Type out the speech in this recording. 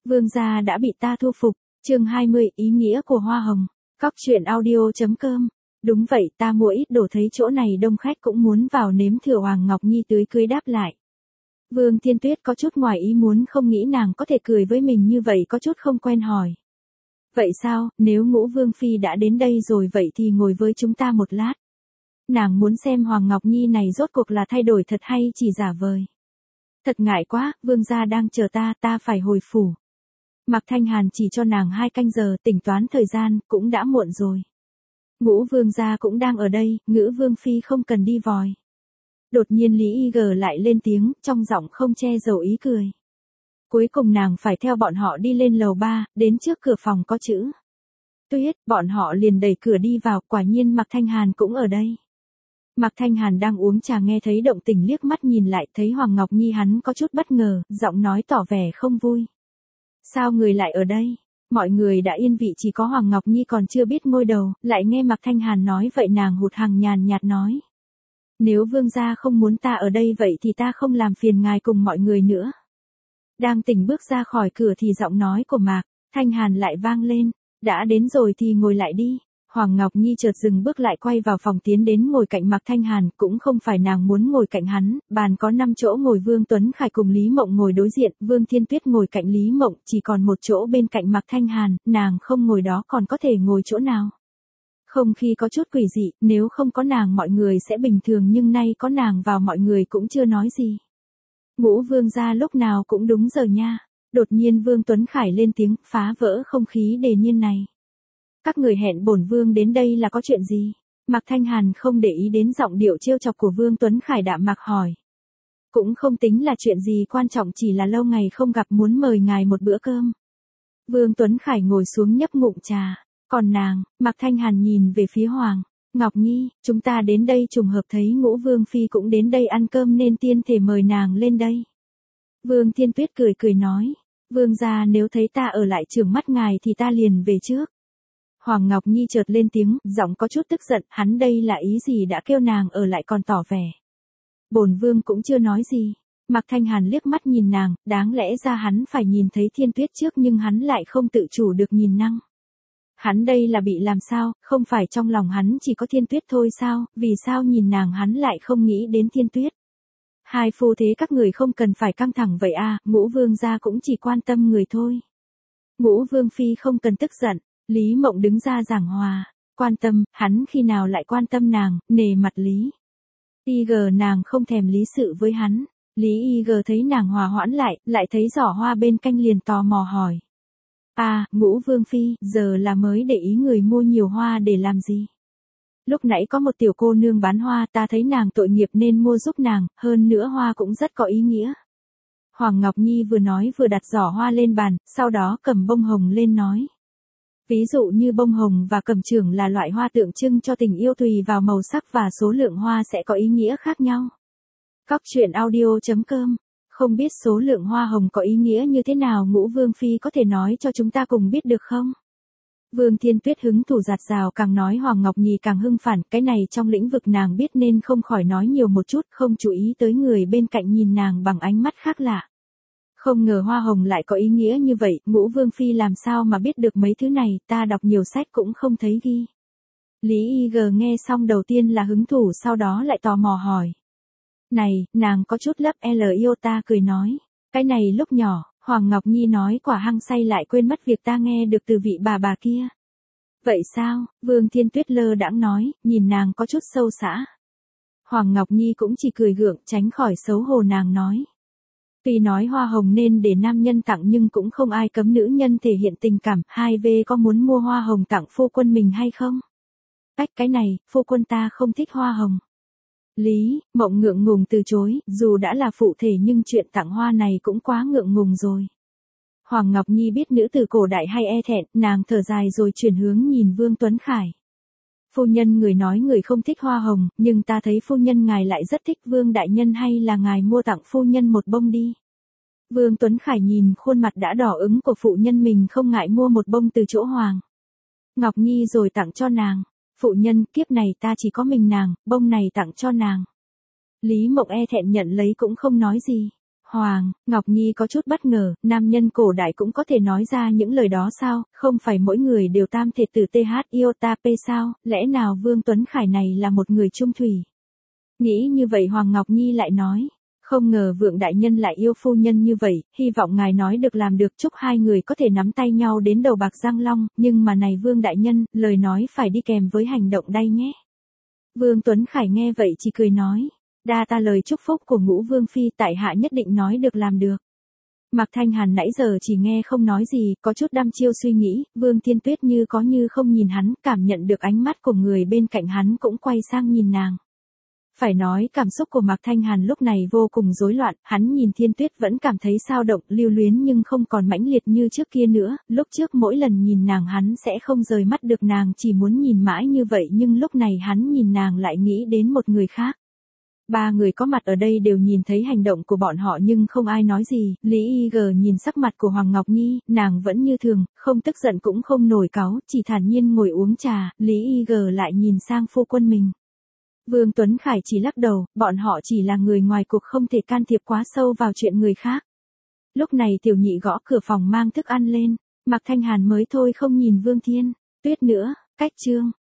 Vương gia đã bị ta thu phục. Chương 20, ý nghĩa của hoa hồng. Cóc truyện audio.com. Đúng vậy, ta mua ít đồ thấy chỗ này đông khách cũng muốn vào nếm thử. Hoàng Ngọc Nhi tươi cười đáp lại. Vương Thiên Tuyết có chút ngoài ý muốn, không nghĩ nàng có thể cười với mình như vậy, có chút không quen hỏi. Vậy sao, nếu Ngũ Vương Phi đã đến đây rồi vậy thì ngồi với chúng ta một lát. Nàng muốn xem Hoàng Ngọc Nhi này rốt cuộc là thay đổi thật hay chỉ giả vời. Thật ngại quá, Vương gia đang chờ ta phải hồi phủ. Mạc Thanh Hàn chỉ cho nàng 2 canh giờ, tính toán thời gian, cũng đã muộn rồi. Ngũ Vương gia cũng đang ở đây, Ngũ Vương Phi không cần đi vòi. Đột nhiên Lý Y G lại lên tiếng, trong giọng không che giấu ý cười. Cuối cùng nàng phải theo bọn họ đi lên lầu 3, đến trước cửa phòng có chữ Tuyết, bọn họ liền đẩy cửa đi vào, quả nhiên Mạc Thanh Hàn cũng ở đây. Mạc Thanh Hàn đang uống trà nghe thấy động tĩnh liếc mắt nhìn lại thấy Hoàng Ngọc Nhi, hắn có chút bất ngờ, giọng nói tỏ vẻ không vui. Sao người lại ở đây? Mọi người đã yên vị, chỉ có Hoàng Ngọc Nhi còn chưa biết ngôi đầu, lại nghe Mạc Thanh Hàn nói vậy nàng hụt hằng nhàn nhạt nói. Nếu Vương gia không muốn ta ở đây vậy thì ta không làm phiền ngài cùng mọi người nữa. Đang tỉnh bước ra khỏi cửa thì giọng nói của Mạc Thanh Hàn lại vang lên, đã đến rồi thì ngồi lại đi. Hoàng Ngọc Nhi chợt dừng bước lại, quay vào phòng tiến đến ngồi cạnh Mạc Thanh Hàn, cũng không phải nàng muốn ngồi cạnh hắn, bàn có 5 chỗ ngồi, Vương Tuấn Khải cùng Lý Mộng ngồi đối diện, Vương Thiên Tuyết ngồi cạnh Lý Mộng, chỉ còn một chỗ bên cạnh Mạc Thanh Hàn, nàng không ngồi đó còn có thể ngồi chỗ nào. Không khí có chút quỷ dị, nếu không có nàng mọi người sẽ bình thường, nhưng nay có nàng vào mọi người cũng chưa nói gì. Ngũ Vương gia lúc nào cũng đúng giờ nha. Đột nhiên Vương Tuấn Khải lên tiếng, phá vỡ không khí đề nhiên này. Các người hẹn bổn vương đến đây là có chuyện gì? Mạc Thanh Hàn không để ý đến giọng điệu trêu chọc của Vương Tuấn Khải, đạm mạc hỏi. Cũng không tính là chuyện gì quan trọng, chỉ là lâu ngày không gặp, muốn mời ngài một bữa cơm. Vương Tuấn Khải ngồi xuống nhấp ngụm trà. Còn nàng? Mạc Thanh Hàn nhìn về phía Hoàng Ngọc Nhi, chúng ta đến đây trùng hợp thấy Ngũ Vương Phi cũng đến đây ăn cơm nên tiên thể mời nàng lên đây. Vương Thiên Tuyết cười nói. Vương gia nếu thấy ta ở lại trường mắt ngài thì ta liền về trước. Hoàng Ngọc Nhi chợt lên tiếng, giọng có chút tức giận, hắn đây là ý gì đã kêu nàng ở lại còn tỏ vẻ. Bổn vương cũng chưa nói gì. Mạc Thanh Hàn liếc mắt nhìn nàng, đáng lẽ ra hắn phải nhìn thấy Thiên Tuyết trước nhưng hắn lại không tự chủ được nhìn năng. Hắn đây là bị làm sao, không phải trong lòng hắn chỉ có Thiên Tuyết thôi sao, vì sao nhìn nàng hắn lại không nghĩ đến Thiên Tuyết. Hai phu thế các người không cần phải căng thẳng vậy à, Ngũ Vương gia cũng chỉ quan tâm người thôi. Ngũ Vương Phi không cần tức giận. Lý Mộng đứng ra giảng hòa. Quan tâm, hắn khi nào lại quan tâm nàng, nề mặt Lý Y G nàng không thèm lý sự với hắn. Lý Y G thấy nàng hòa hoãn lại thấy giỏ hoa bên cạnh liền tò mò hỏi. À, Ngũ Vương Phi, giờ là mới để ý người mua nhiều hoa để làm gì? Lúc nãy có một tiểu cô nương bán hoa, ta thấy nàng tội nghiệp nên mua giúp nàng, hơn nữa hoa cũng rất có ý nghĩa. Hoàng Ngọc Nhi vừa nói vừa đặt giỏ hoa lên bàn, sau đó cầm bông hồng lên nói. Ví dụ như bông hồng và cẩm chưởng là loại hoa tượng trưng cho tình yêu, tùy vào màu sắc và số lượng hoa sẽ có ý nghĩa khác nhau. Cóc truyện audio.com. Không biết số lượng hoa hồng có ý nghĩa như thế nào, Ngũ Vương Phi có thể nói cho chúng ta cùng biết được không? Vương Thiên Tuyết hứng thú giạt rào, càng nói Hoàng Ngọc Nhi càng hưng phản, cái này trong lĩnh vực nàng biết nên không khỏi nói nhiều một chút, không chú ý tới người bên cạnh nhìn nàng bằng ánh mắt khác lạ. Không ngờ hoa hồng lại có ý nghĩa như vậy, Ngũ Vương Phi làm sao mà biết được mấy thứ này, ta đọc nhiều sách cũng không thấy ghi. Lý Y G nghe xong đầu tiên là hứng thú, sau đó lại tò mò hỏi. Này, nàng có chút lấp ta cười nói. Cái này lúc nhỏ, Hoàng Ngọc Nhi nói quả hăng say lại quên mất việc ta nghe được từ vị bà kia. Vậy sao? Vương Thiên Tuyết lơ đãng nói, nhìn nàng có chút sâu xã. Hoàng Ngọc Nhi cũng chỉ cười gượng, tránh khỏi xấu hổ, nàng nói. Tuy nói hoa hồng nên để nam nhân tặng nhưng cũng không ai cấm nữ nhân thể hiện tình cảm, 2V có muốn mua hoa hồng tặng phu quân mình hay không? Cái này, phu quân ta không thích hoa hồng. Lý Mộng ngượng ngùng từ chối, dù đã là phụ thể nhưng chuyện tặng hoa này cũng quá ngượng ngùng rồi. Hoàng Ngọc Nhi biết nữ từ cổ đại hay e thẹn, nàng thở dài rồi chuyển hướng nhìn Vương Tuấn Khải. Phu nhân, người nói người không thích hoa hồng, nhưng ta thấy phu nhân ngài lại rất thích. Vương đại nhân, hay là ngài mua tặng phu nhân một bông đi. Vương Tuấn Khải nhìn khuôn mặt đã đỏ ửng của phụ nhân mình không ngại mua một bông từ chỗ Hoàng Ngọc Nhi rồi tặng cho nàng. Phụ nhân, kiếp này ta chỉ có mình nàng, bông này tặng cho nàng. Lý Mộng e thẹn nhận lấy cũng không nói gì. Hoàng, Ngọc Nhi có chút bất ngờ, nam nhân cổ đại cũng có thể nói ra những lời đó sao, không phải mỗi người đều tam thể tử TH iota P sao, lẽ nào Vương Tuấn Khải này là một người trung thủy. Nghĩ như vậy Hoàng Ngọc Nhi lại nói, không ngờ Vượng đại nhân lại yêu phu nhân như vậy, hy vọng ngài nói được làm được, chúc hai người có thể nắm tay nhau đến đầu bạc răng long, nhưng mà này Vương đại nhân, lời nói phải đi kèm với hành động đây nhé. Vương Tuấn Khải nghe vậy chỉ cười nói, đa ta lời chúc phúc của Ngũ Vương phi, tại hạ nhất định nói được làm được. Mạc Thanh Hàn nãy giờ chỉ nghe không nói gì, có chút đăm chiêu suy nghĩ, Vương Thiên Tuyết như có như không nhìn hắn, cảm nhận được ánh mắt của người bên cạnh hắn cũng quay sang nhìn nàng. Phải nói cảm xúc của Mạc Thanh Hàn lúc này vô cùng rối loạn, hắn nhìn Thiên Tuyết vẫn cảm thấy dao động, lưu luyến nhưng không còn mãnh liệt như trước kia nữa, lúc trước mỗi lần nhìn nàng hắn sẽ không rời mắt được nàng, chỉ muốn nhìn mãi như vậy, nhưng lúc này hắn nhìn nàng lại nghĩ đến một người khác. Ba người có mặt ở đây đều nhìn thấy hành động của bọn họ nhưng không ai nói gì, Lý Y G nhìn sắc mặt của Hoàng Ngọc Nhi, nàng vẫn như thường, không tức giận cũng không nổi cáu, chỉ thản nhiên ngồi uống trà, Lý Y G lại nhìn sang phu quân mình. Vương Tuấn Khải chỉ lắc đầu, bọn họ chỉ là người ngoài cuộc không thể can thiệp quá sâu vào chuyện người khác. Lúc này Tiểu Nhị gõ cửa phòng mang thức ăn lên, Mạc Thanh Hàn mới thôi không nhìn Vương Thiên Tuyết nữa, cách chương.